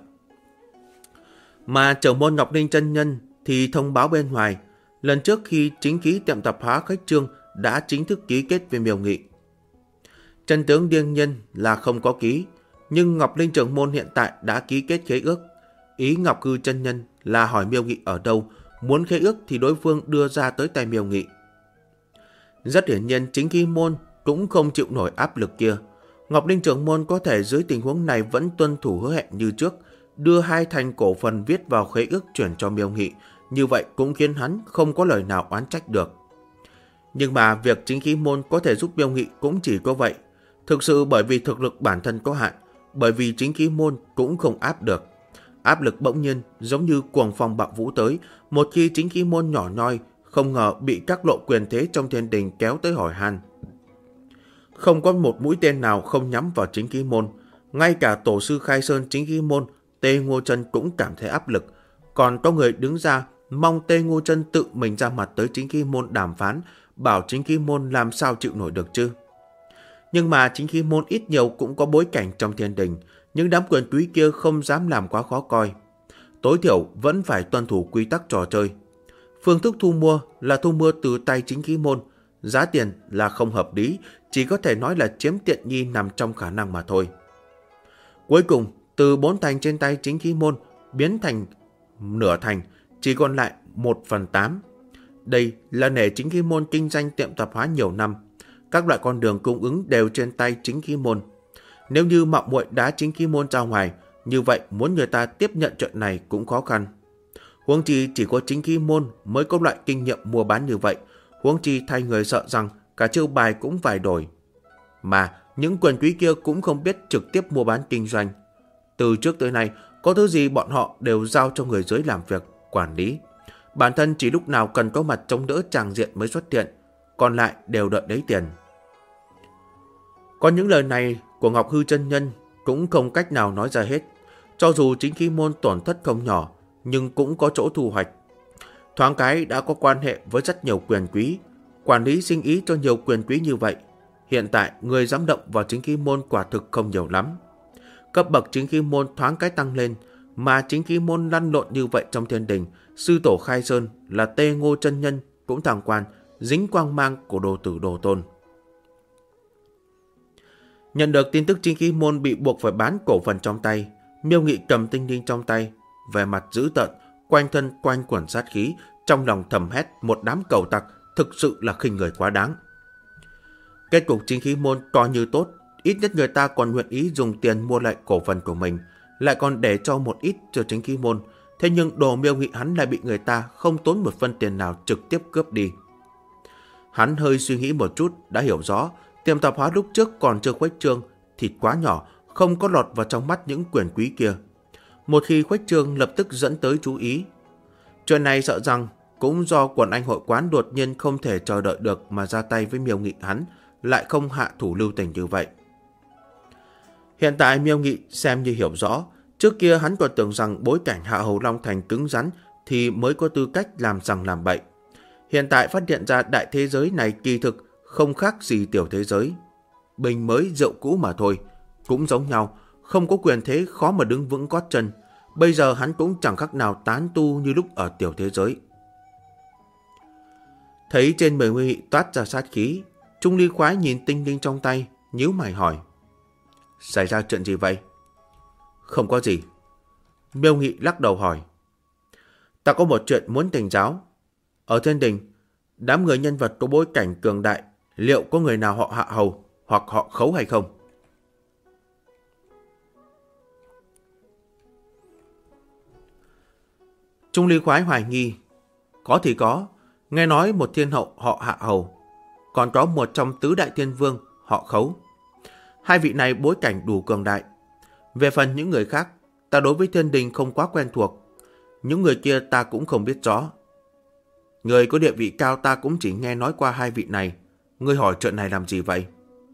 Mà trưởng môn Ngọc Linh chân nhân thì thông báo bên ngoài, lần trước khi chính khí tiệm tạp hóa khách trương đã chính thức ký kết với Miêu Nghị. Chân tướng đương nhiên là không có ký, nhưng Ngọc Linh trưởng môn hiện tại đã ký kết khế ước. Ý Ngọc Hư chân nhân là hỏi Miêu Nghị ở đâu, muốn khế ước thì đối phương đưa ra tới tay Miêu Nghị. Rất hiển nhiên chính khí môn cũng không chịu nổi áp lực kia. Ngọc Linh trưởng môn có thể dưới tình huống này vẫn tuân thủ hứa hẹn như trước, đưa 2 thành cổ phần viết vào khế ước chuyển cho Miêu Nghị, như vậy cũng khiến hắn không có lời nào oán trách được. Nhưng mà việc chính khí môn có thể giúp Miêu Nghị cũng chỉ có vậy. Thực sự bởi vì thực lực bản thân có hạn, bởi vì chính khí môn cũng không áp được. Áp lực bỗng nhiên giống như cuồng phong bạo vũ tới, một khi chính khí môn nhỏ nhoi, không ngờ bị các lộ quyền thế trong thiên đình kéo tới hỏi han. Không có một mũi tên nào không nhắm vào chính khí môn, ngay cả tổ sư khai sơn chính khí môn, Tê Ngô Chân cũng cảm thấy áp lực. Còn có người đứng ra mong Tê Ngô Chân tự mình ra mặt tới chính khí môn đàm phán, bảo chính khí môn làm sao chịu nổi được chứ. Nhưng mà chính khí môn ít nhiều cũng có bối cảnh trong thiên đình, nhưng đám quyền quý kia không dám làm quá khó coi. Tối thiểu vẫn phải tuân thủ quy tắc trò chơi. Phương thức thu mua là thu mua từ tay chính khí môn, giá tiền là không hợp lý, chỉ có thể nói là chiếm tiện nghi nằm trong khả năng mà thôi. Cuối cùng, từ 4 thành trên tay chính khí môn biến thành nửa thành, chỉ còn lại 1/8. Đây là nể chính khí môn kinh doanh tiệm tạp hóa nhiều năm. Các loại con đường cung ứng đều trên tay chính khí môn. Nếu như mạo muội đá chính khí môn ra ngoài, như vậy muốn người ta tiếp nhận chuyện này cũng khó khăn. Huống chi chỉ có chính khí môn mới có loại kinh nghiệm mua bán như vậy. Huống chi thay người sợ rằng cả chiêu bài cũng phải đổi. Mà những quyền quý kia cũng không biết trực tiếp mua bán kinh doanh. Từ trước tới nay, có thứ gì bọn họ đều giao cho người dưới làm việc, quản lý. Bản thân chỉ lúc nào cần có mặt chống đỡ tràng diện mới xuất hiện, còn lại đều đợi lấy tiền. Có những lời này của Ngọc Hư chân nhân cũng không cách nào nói ra hết. Cho dù chính khí môn tổn thất không nhỏ, nhưng cũng có chỗ thu hoạch. Thoáng cái đã có quan hệ với rất nhiều quyền quý, quản lý sinh ý cho nhiều quyền quý như vậy. Hiện tại người dám động vào chính khí môn quả thực không nhiều lắm. Cấp bậc chính khí môn thoáng cái tăng lên, mà chính khí môn lăn lộn như vậy trong thiên đình, sư tổ khai sơn là Tê Ngô chân nhân cũng thẳng quan, dính quang mang của đồ tử đồ tôn. Nhận được tin tức chính khí môn bị buộc phải bán cổ phần trong tay, Miêu Nghị cầm tinh linh trong tay, vẻ mặt dữ tợn, quanh thân quanh quẩn sát khí, trong lòng thầm hét một đám cầu tặc thực sự là khinh người quá đáng. Kết cục chính khí môn coi như tốt, ít nhất người ta còn nguyện ý dùng tiền mua lại cổ phần của mình, lại còn để cho một ít cho chính khí môn. Thế nhưng đồ Miêu Nghị hắn lại bị người ta không tốn một phân tiền nào trực tiếp cướp đi. Hắn hơi suy nghĩ một chút đã hiểu rõ, tiệm tạp hóa lúc trước còn chưa khuếch trương, thịt quá nhỏ, không có lọt vào trong mắt những quyền quý kia. Một khi khuếch trương lập tức dẫn tới chú ý. Chuyện này sợ rằng cũng do quần anh hội quán đột nhiên không thể chờ đợi được mà ra tay với Miêu Nghị hắn, lại không hạ thủ lưu tình như vậy. Hiện tại Miêu Nghị xem như hiểu rõ, trước kia hắn còn tưởng rằng bối cảnh Hạ Hầu Long Thành cứng rắn thì mới có tư cách làm rằng làm bậy. Hiện tại phát hiện ra đại thế giới này kỳ thực không khác gì tiểu thế giới. Bình mới rượu cũ mà thôi, cũng giống nhau, không có quyền thế khó mà đứng vững gót chân. Bây giờ hắn cũng chẳng khác nào tán tu như lúc ở tiểu thế giới. Thấy trên người Miêu Nghị toát ra sát khí, Trung Ly Khoái nhìn tinh linh trong tay, nhíu mày hỏi: xảy ra chuyện gì vậy? Không có gì. Miêu Nghị lắc đầu hỏi: ta có một chuyện muốn thỉnh giáo. Ở thiên đình, đám người nhân vật có bối cảnh cường đại, liệu có người nào họ Hạ Hầu hoặc họ Khấu hay không? Trung Ly Khoái hoài nghi: có thì có, nghe nói một thiên hậu họ Hạ Hầu, còn có một trong tứ đại thiên vương họ Khấu. Hai vị này bối cảnh đủ cường đại. Về phần những người khác, ta đối với thiên đình không quá quen thuộc. Những người kia ta cũng không biết rõ. Người có địa vị cao ta cũng chỉ nghe nói qua hai vị này. Ngươi hỏi chuyện này làm gì vậy?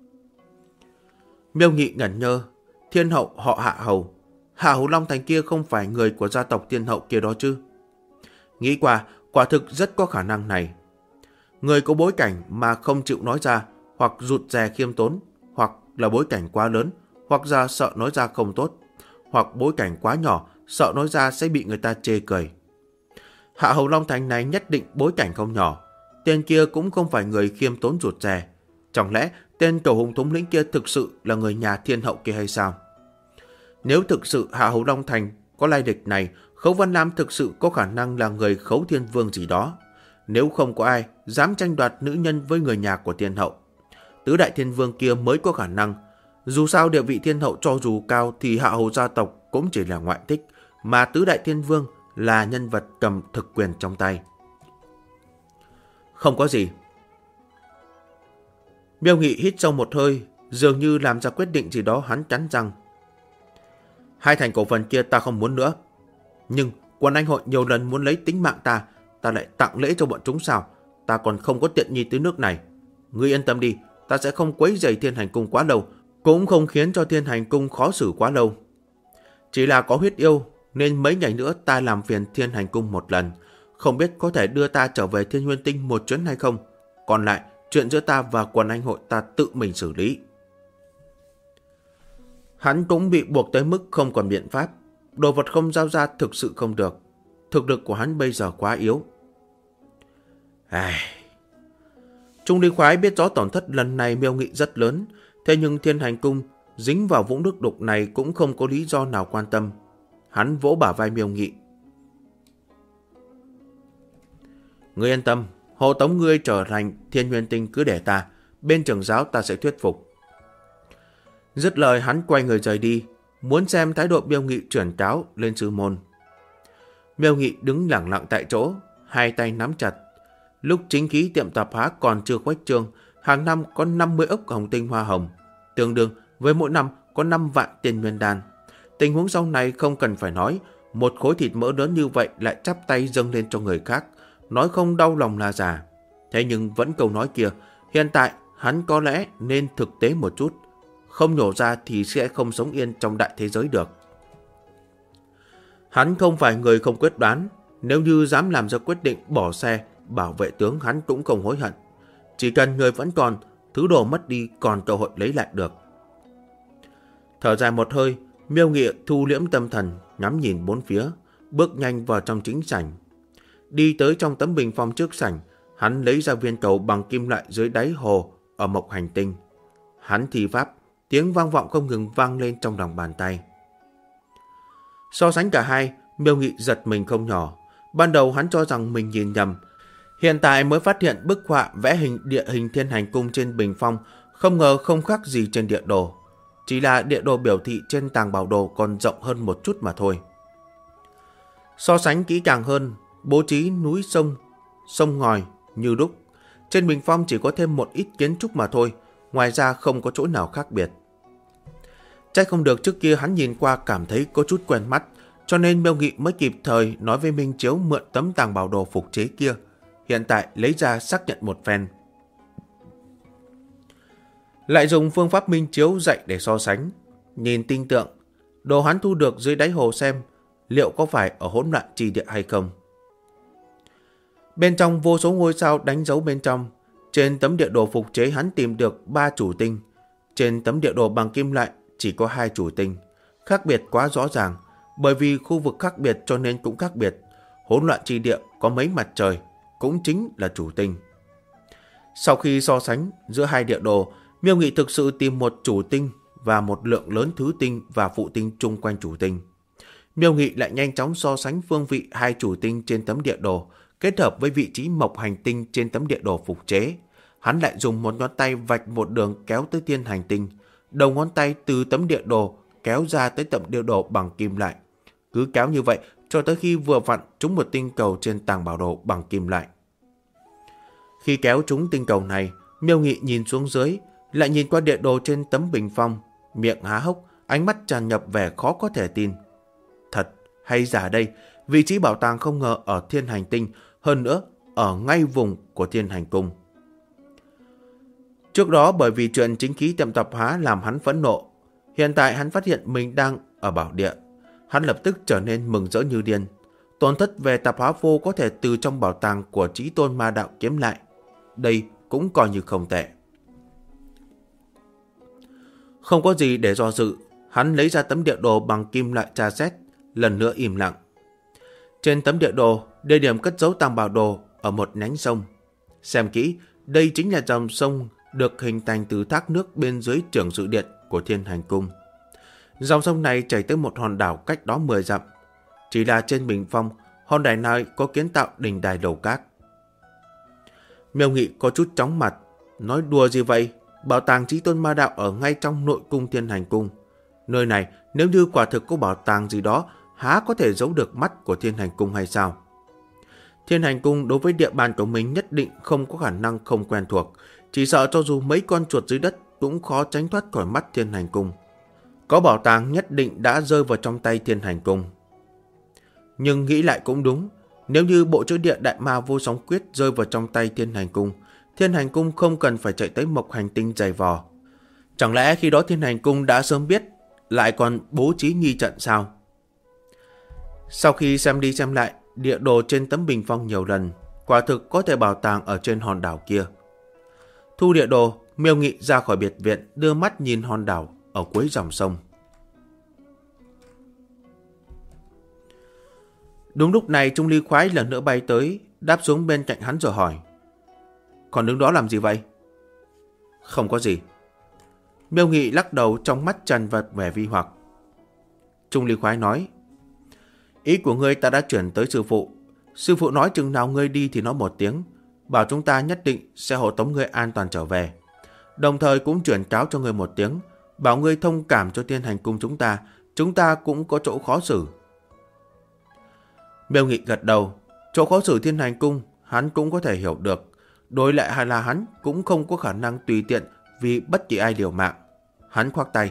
Miêu Nghị ngẩn ngơ. Thiên hậu họ Hạ Hầu. Hạ Hầu Long Thành kia không phải người của gia tộc thiên hậu kia đó chứ? Nghĩ qua, quả thực rất có khả năng này. Người có bối cảnh mà không chịu nói ra, hoặc rụt rè khiêm tốn, hoặc là bối cảnh quá lớn, hoặc ra sợ nói ra không tốt, hoặc bối cảnh quá nhỏ, sợ nói ra sẽ bị người ta chê cười. Hạ Hầu Long Thành này nhất định bối cảnh không nhỏ. Tên kia cũng không phải người khiêm tốn rụt rè. Chẳng lẽ tên cầu hùng thống lĩnh kia thực sự là người nhà thiên hậu kia hay sao? Nếu thực sự Hạ Hầu Long Thành có lai lịch này, Khấu Văn Lam thực sự có khả năng là người Khấu Thiên Vương gì đó. Nếu không có ai dám tranh đoạt nữ nhân với người nhà của thiên hậu, tứ đại thiên vương kia mới có khả năng. Dù sao địa vị thiên hậu cho dù cao thì Hạ Hầu gia tộc cũng chỉ là ngoại thích, mà tứ đại thiên vương là nhân vật cầm thực quyền trong tay. Không có gì. Miêu Nghị hít sâu một hơi, dường như làm ra quyết định gì đó. Hắn cắn răng. Hai thành cổ phần kia ta không muốn nữa. Nhưng Quân Anh Hội nhiều lần muốn lấy tính mạng ta, ta lại tặng lễ cho bọn chúng sao? Ta còn không có tiện nghi tới nước này. Ngươi yên tâm đi, ta sẽ không quấy rầy Thiên Hành Cung quá lâu, cũng không khiến cho Thiên Hành Cung khó xử quá lâu. Chỉ là có huyết yêu, nên mấy ngày nữa ta làm phiền Thiên Hành Cung một lần. Không biết có thể đưa ta trở về Thiên Nguyên Tinh một chuyến hay không? Còn lại, chuyện giữa ta và Quân Anh Hội ta tự mình xử lý. Hắn cũng bị buộc tới mức không còn biện pháp. Đồ vật không giao ra thực sự không được. Thực lực của hắn bây giờ quá yếu. Trung Ly Khoái biết rõ tổn thất lần này Miêu Nghị rất lớn. Thế nhưng Thiên Hành Cung dính vào vũng nước đục này cũng không có lý do nào quan tâm. Hắn vỗ bả vai Miêu Nghị. Ngươi yên tâm, hộ tống ngươi trở thành Thiên Nguyên Tinh cứ để ta. Bên trưởng giáo ta sẽ thuyết phục. Dứt lời hắn quay người rời đi, muốn xem thái độ Miêu Nghị chuyển cáo lên sư môn. Miêu Nghị đứng lặng lặng tại chỗ, hai tay nắm chặt. Lúc chính khí tiệm tạp hóa còn chưa khuếch trương, hàng năm có 50 ốc hồng tinh hoa hồng, tương đương với mỗi năm có 5 vạn tiền nguyên đan. Tình huống sau này không cần phải nói, một khối thịt mỡ lớn như vậy lại chắp tay dâng lên cho người khác, nói không đau lòng là giả. Thế nhưng vẫn câu nói kia, hiện tại hắn có lẽ nên thực tế một chút, không nhổ ra thì sẽ không sống yên trong đại thế giới được. Hắn không phải người không quyết đoán, nếu như dám làm ra quyết định bỏ xe, bảo vệ tướng hắn cũng không hối hận. Chỉ cần người vẫn còn, thứ đồ mất đi còn cơ hội lấy lại được. Thở dài một hơi, Miêu Nghị thu liễm tâm thần, ngắm nhìn bốn phía, bước nhanh vào trong chính sảnh. Đi tới trong tấm bình phong trước sảnh, hắn lấy ra viên cầu bằng kim loại dưới đáy hồ ở Mộc Hành Tinh. Hắn thi pháp, tiếng vang vọng không ngừng vang lên trong lòng bàn tay. So sánh cả hai, Miêu Nghị giật mình không nhỏ. Ban đầu hắn cho rằng mình nhìn nhầm, hiện tại mới phát hiện bức họa vẽ hình địa hình Thiên Hành Cung trên bình phong không ngờ không khác gì trên địa đồ. Chỉ là địa đồ biểu thị trên tàng bảo đồ còn rộng hơn một chút mà thôi. So sánh kỹ càng hơn, bố trí núi sông, sông ngòi như đúc. Trên bình phong chỉ có thêm một ít kiến trúc mà thôi, ngoài ra không có chỗ nào khác biệt. Trách không được trước kia hắn nhìn qua cảm thấy có chút quen mắt, cho nên Miêu Nghị mới kịp thời nói với Minh Chiếu mượn tấm tàng bảo đồ phục chế kia. Hiện tại lấy ra xác nhận một phen. Lại dùng phương pháp Minh Chiếu dạy để so sánh. Nhìn tinh tượng, đồ hắn thu được dưới đáy hồ xem liệu có phải ở hỗn loạn trì địa hay không. Bên trong vô số ngôi sao đánh dấu bên trong. Trên tấm địa đồ phục chế hắn tìm được 3 chủ tinh. Trên tấm địa đồ bằng kim loại chỉ có 2 chủ tinh. Khác biệt quá rõ ràng. Bởi vì khu vực khác biệt cho nên cũng khác biệt. Hỗn loạn trì địa có mấy mặt trời, cũng chính là chủ tinh. Sau khi so sánh giữa hai địa đồ, Miêu Nghị thực sự tìm một chủ tinh và một lượng lớn thứ tinh và phụ tinh chung quanh chủ tinh. Miêu Nghị lại nhanh chóng so sánh phương vị hai chủ tinh trên tấm địa đồ, kết hợp với vị trí Mộc Hành Tinh trên tấm địa đồ phục chế. Hắn lại dùng một ngón tay vạch một đường kéo tới Thiên Hành Tinh, đầu ngón tay từ tấm địa đồ kéo ra tới tấm địa đồ bằng kim loại. Cứ kéo như vậy cho tới khi vừa vặn trúng một tinh cầu trên tàng bảo đồ bằng kim loại. Khi kéo trúng tinh cầu này, Miêu Nghị nhìn xuống dưới, lại nhìn qua địa đồ trên tấm bình phong, miệng há hốc, ánh mắt tràn ngập vẻ khó có thể tin. Thật hay giả đây, vị trí bảo tàng không ngờ ở Thiên Hành Tinh, hơn nữa ở ngay vùng của Thiên Hành Cung. Trước đó bởi vì chuyện chính khí tiệm tạp hóa làm hắn phẫn nộ, hiện tại hắn phát hiện mình đang ở bảo địa. Hắn lập tức trở nên mừng rỡ như điên. Tổn thất về tạp hóa vô có thể từ trong bảo tàng của Chí Tôn Ma Đạo kiếm lại. Đây cũng coi như không tệ. Không có gì để do dự, hắn lấy ra tấm địa đồ bằng kim loại tra xét, lần nữa im lặng. Trên tấm địa đồ, địa điểm cất giấu Tam Bảo Đồ ở một nhánh sông. Xem kỹ, đây chính là dòng sông được hình thành từ thác nước bên dưới trưởng sự điện của Thiên Hành Cung. Dòng sông này chảy tới một hòn đảo cách đó 10 dặm. Chỉ là trên bình phong, hòn đảo này có kiến tạo đình đài lầu cát. Miêu Nghị có chút chóng mặt, nói đùa gì vậy? Bảo tàng Chí Tôn Ma Đạo ở ngay trong nội cung Thiên Hành Cung. Nơi này nếu như quả thực có bảo tàng gì đó, há có thể giấu được mắt của Thiên Hành Cung hay sao? Thiên Hành Cung đối với địa bàn của mình nhất định không có khả năng không quen thuộc, chỉ sợ cho dù mấy con chuột dưới đất cũng khó tránh thoát khỏi mắt Thiên Hành Cung. Có bảo tàng nhất định đã rơi vào trong tay Thiên Hành Cung. Nhưng nghĩ lại cũng đúng, nếu như bộ chữ địa Đại Ma Vô Song Quyết rơi vào trong tay Thiên Hành Cung không cần phải chạy tới Mộc Hành Tinh giày vò. Chẳng lẽ khi đó Thiên Hành Cung đã sớm biết, lại còn bố trí nghi trận sao? Sau khi xem đi xem lại địa đồ trên tấm bình phong nhiều lần, quả thực có thể bảo tàng ở trên hòn đảo kia. Thu địa đồ, Miêu Nghị ra khỏi biệt viện, đưa mắt nhìn hòn đảo ở cuối dòng sông. Đúng lúc này Trung Ly Khoái lần nữa bay tới, đáp xuống bên cạnh hắn rồi hỏi: còn đứng đó làm gì vậy? Không có gì. Miêu Nghị lắc đầu, trong mắt tràn vật vẻ vi hoặc. Trung Ly Khoái nói: ý của ngươi ta đã chuyển tới sư phụ. Sư phụ nói chừng nào ngươi đi thì nói một tiếng, bảo chúng ta nhất định sẽ hộ tống ngươi an toàn trở về. Đồng thời cũng chuyển cáo cho ngươi một tiếng, bảo ngươi thông cảm cho Thiên Hành Cung chúng ta cũng có chỗ khó xử. Miêu Nghị gật đầu, chỗ khó xử Thiên Hành Cung hắn cũng có thể hiểu được. Đối lại hay là hắn cũng không có khả năng tùy tiện vì bất kỳ ai liều mạng. Hắn khoác tay: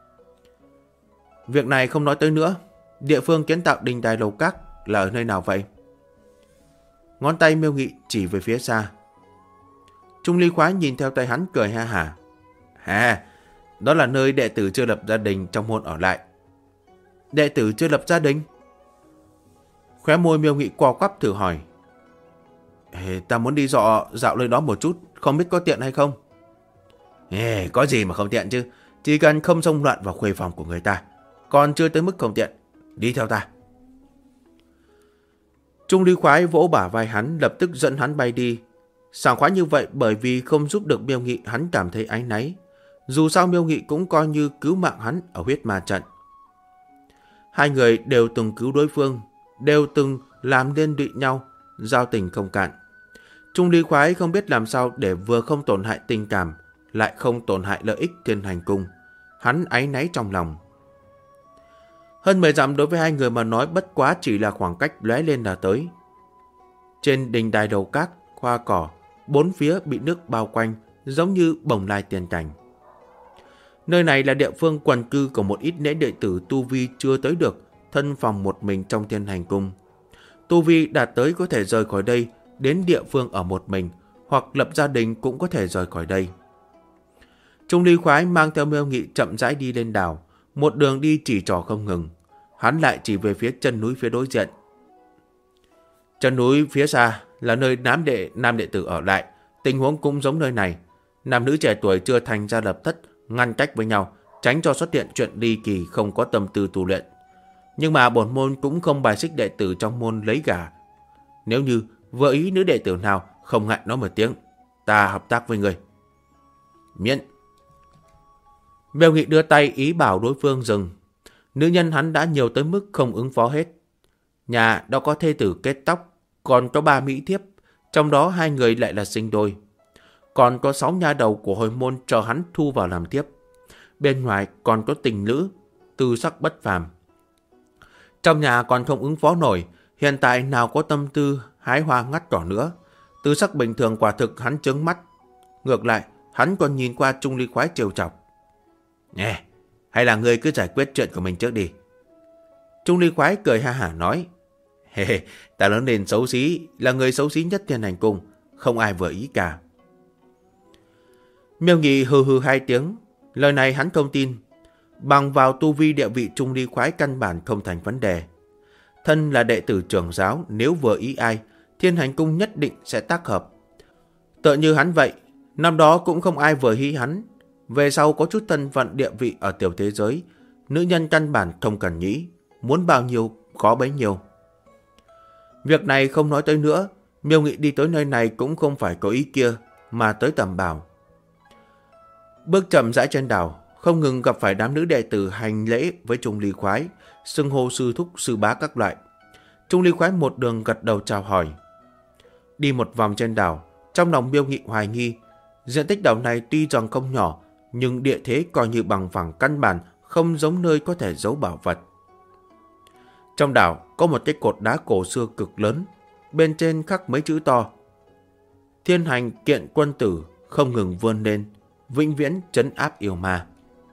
việc này không nói tới nữa. Địa phương kiến tạo đình đài lầu các là ở nơi nào vậy? Ngón tay Miêu Nghị chỉ về phía xa. Trung Ly Khoái nhìn theo tay hắn cười ha hả. Đó là nơi đệ tử chưa lập gia đình trong môn ở lại. Đệ tử chưa lập gia đình? Khóe môi Miêu Nghị co quắp thử hỏi: ta muốn đi dạo nơi đó một chút, không biết có tiện hay không? Có gì mà không tiện chứ. Chỉ cần không xông loạn vào khuê phòng của người ta, còn chưa tới mức không tiện. Đi theo ta. Trung Ly Khoái vỗ bả vai hắn, lập tức dẫn hắn bay đi. Sảng khoái như vậy bởi vì không giúp được Miêu Nghị, hắn cảm thấy áy náy. Dù sao Miêu Nghị cũng coi như cứu mạng hắn ở huyết ma trận. Hai người đều từng cứu đối phương, đều từng làm liên lụy nhau, giao tình không cạn. Trung Ly Khoái không biết làm sao để vừa không tổn hại tình cảm, lại không tổn hại lợi ích Thiên Hành Cung. Hắn áy náy trong lòng. Hơn 10 dặm đối với hai người mà nói bất quá chỉ là khoảng cách lóe lên là tới. Trên đình đài đầu cát, hoa cỏ, bốn phía bị nước bao quanh, giống như bồng lai tiền cảnh. Nơi này là địa phương quần cư của một ít đệ tử tu vi chưa tới được, thân phòng một mình trong Thiên Hành Cung. Tu vi đạt tới có thể rời khỏi đây, đến địa phương ở một mình, hoặc lập gia đình cũng có thể rời khỏi đây. Trung Ly Khoái mang theo Miêu Nghị chậm rãi đi lên đảo, một đường đi chỉ trỏ không ngừng. Hắn lại chỉ về phía chân núi phía đối diện. Chân núi phía xa là nơi nam đệ tử ở lại, tình huống cũng giống nơi này. Nam nữ trẻ tuổi chưa thành ra lập thất, ngăn cách với nhau, tránh cho xuất hiện chuyện ly kỳ không có tâm tư tu luyện. Nhưng mà bổn môn cũng không bài xích đệ tử trong môn lấy gà. Nếu như vừa ý nữ đệ tử nào, không ngại nói một tiếng, ta hợp tác với người. Miễn. Miêu Nghị đưa tay ý bảo đối phương dừng. Nữ nhân hắn đã nhiều tới mức không ứng phó hết. Nhà đó có thê tử kết tóc, còn có 3 mỹ thiếp, trong đó 2 người lại là sinh đôi. Còn có 6 nha đầu của hồi môn chờ hắn thu vào làm thiếp. Bên ngoài còn có tình lữ, tư sắc bất phàm. Trong nhà còn không ứng phó nổi, hiện tại nào có tâm tư hái hoa ngắt cỏ nữa. Tư sắc bình thường quả thực hắn chướng mắt. Ngược lại, hắn còn nhìn qua Trung Ly Khoái trêu chọc. Hay là ngươi cứ giải quyết chuyện của mình trước đi. Trung Ly Khoái cười ha hả nói. Hề, ta lớn lên xấu xí, là người xấu xí nhất Thiên Hành Cung, không ai vừa ý cả. Miêu Nghị hừ hừ 2 tiếng, lời này hắn không tin. Bằng vào tu vi địa vị Trung Ly Khoái căn bản không thành vấn đề. Thân là đệ tử trưởng giáo, nếu vừa ý ai, Thiên Hành Cung nhất định sẽ tác hợp. Tựa như hắn vậy, năm đó cũng không ai vừa ý hắn. Về sau có chút thân phận địa vị ở tiểu thế giới, nữ nhân căn bản không cần nghĩ, muốn bao nhiêu có bấy nhiêu. Việc này không nói tới nữa, Miêu Nghị đi tới nơi này cũng không phải có ý kia, mà tới tầm bảo. Bước chậm rãi trên đảo, không ngừng gặp phải đám nữ đệ tử hành lễ với Trung Ly Khoái, xưng hô sư thúc sư bá các loại. Trung Ly Khoái một đường gật đầu chào hỏi. Đi một vòng trên đảo, trong lòng Miêu Nghị hoài nghi, diện tích đảo này tuy rằng không nhỏ, nhưng địa thế coi như bằng phẳng căn bản, không giống nơi có thể giấu bảo vật. Trong đảo có một cái cột đá cổ xưa cực lớn, bên trên khắc mấy chữ to. Thiên Hành Kiện Quân Tử không ngừng vươn lên, vĩnh viễn trấn áp yêu ma.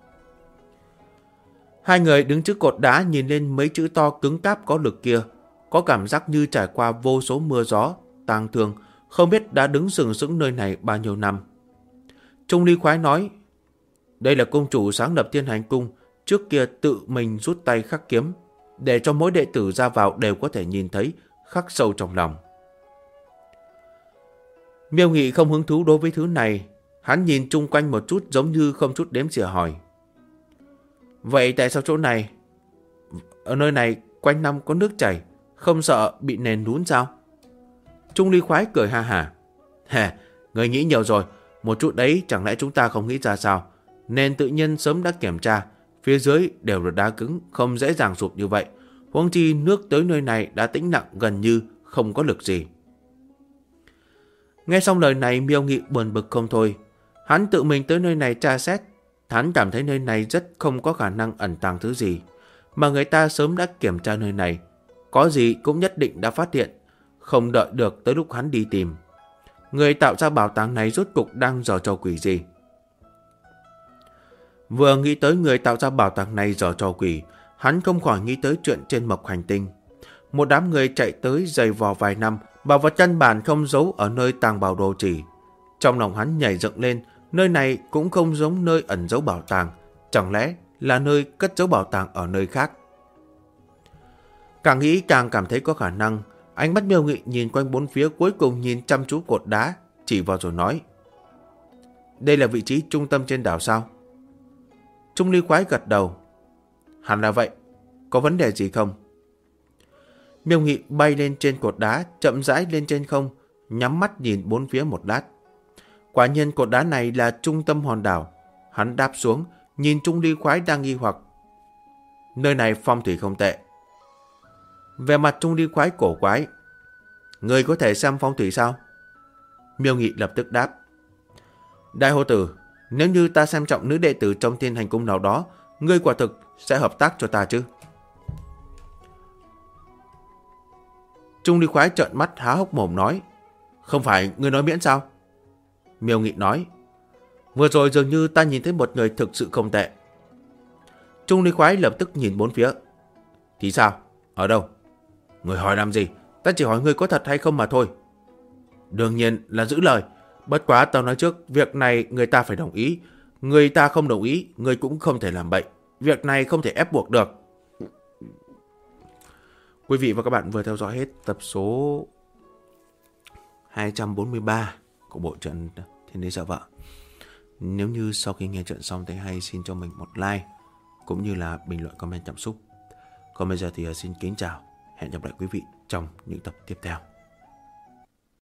Hai người đứng trước cột đá nhìn lên mấy chữ to cứng cáp có lực kia, có cảm giác như trải qua vô số mưa gió, tang thương, không biết đã đứng sừng sững nơi này bao nhiêu năm. Trung Ly Khoái nói, đây là cung chủ sáng lập Thiên Hành Cung, trước kia tự mình rút tay khắc kiếm, để cho mỗi đệ tử ra vào đều có thể nhìn thấy, khắc sâu trong lòng. Miêu Nghị không hứng thú đối với thứ này, hắn nhìn chung quanh một chút giống như không chút đếm xỉa hỏi. Vậy tại sao chỗ này, ở nơi này quanh năm có nước chảy, không sợ bị nền lún sao? Trung Ly Khoái cười ha hả. Hà, người nghĩ nhiều rồi, một chút đấy chẳng lẽ chúng ta không nghĩ ra sao? Nền tự nhiên sớm đã kiểm tra, phía dưới đều là đá cứng, không dễ dàng sụp như vậy. Huống chi nước tới nơi này đã tĩnh lặng gần như không có lực gì. Nghe xong lời này, Miêu Nghị buồn bực không thôi. Hắn tự mình tới nơi này tra xét, hắn cảm thấy nơi này rất không có khả năng ẩn tàng thứ gì, mà người ta sớm đã kiểm tra nơi này, có gì cũng nhất định đã phát hiện, không đợi được tới lúc hắn đi tìm. Người tạo ra bảo tàng này rốt cục đang giở trò quỷ gì? Vừa nghĩ tới người tạo ra bảo tàng này giở trò quỷ, hắn không khỏi nghĩ tới chuyện trên Mộc Hành Tinh. Một đám người chạy tới giày vò vài năm, bảo vật căn bản không giấu ở nơi tàng bảo đồ chỉ. Trong lòng hắn nhảy dựng lên, nơi này cũng không giống nơi ẩn giấu bảo tàng, chẳng lẽ là nơi cất giấu bảo tàng ở nơi khác? Càng nghĩ càng cảm thấy có khả năng. Ánh mắt Miêu Nghị nhìn quanh bốn phía, cuối cùng nhìn chăm chú cột đá, chỉ vào rồi nói, đây là vị trí trung tâm trên đảo sao? Trung Ly Khoái gật đầu. Hẳn là vậy, có vấn đề gì không? Miêu Nghị bay lên trên cột đá, chậm rãi lên trên không, nhắm mắt nhìn bốn phía một lát. Quả nhiên cột đá này là trung tâm hòn đảo. Hắn đáp xuống, nhìn Trung Ly Khoái đang nghi hoặc. Nơi này phong thủy không tệ. Về mặt Trung Ly Khoái cổ quái. Người có thể xem phong thủy sao? Miêu Nghị lập tức đáp. Đại Hồ Tử, nếu như ta xem trọng nữ đệ tử trong Thiên Hành Cung nào đó, ngươi quả thực sẽ hợp tác cho ta chứ? Trung Ly Khoái trợn mắt há hốc mồm nói. Không phải ngươi nói miễn sao? Miêu Nghị nói. Vừa rồi dường như ta nhìn thấy một người thực sự không tệ. Trung Ly Khoái lập tức nhìn bốn phía. Thì sao? Ở đâu? Người hỏi làm gì? Ta chỉ hỏi ngươi có thật hay không mà thôi. Đương nhiên là giữ lời. Bất quá tao nói trước, việc này người ta phải đồng ý. Người ta không đồng ý, người cũng không thể làm bậy. Việc này không thể ép buộc được. Quý vị và các bạn vừa theo dõi hết tập số 243 của bộ truyện Thiên Đế Giả Vợ. Nếu như sau khi nghe chuyện xong thấy hay, xin cho mình một like cũng như là bình luận comment cảm xúc. Còn bây giờ thì xin kính chào. Hẹn gặp lại quý vị trong những tập tiếp theo.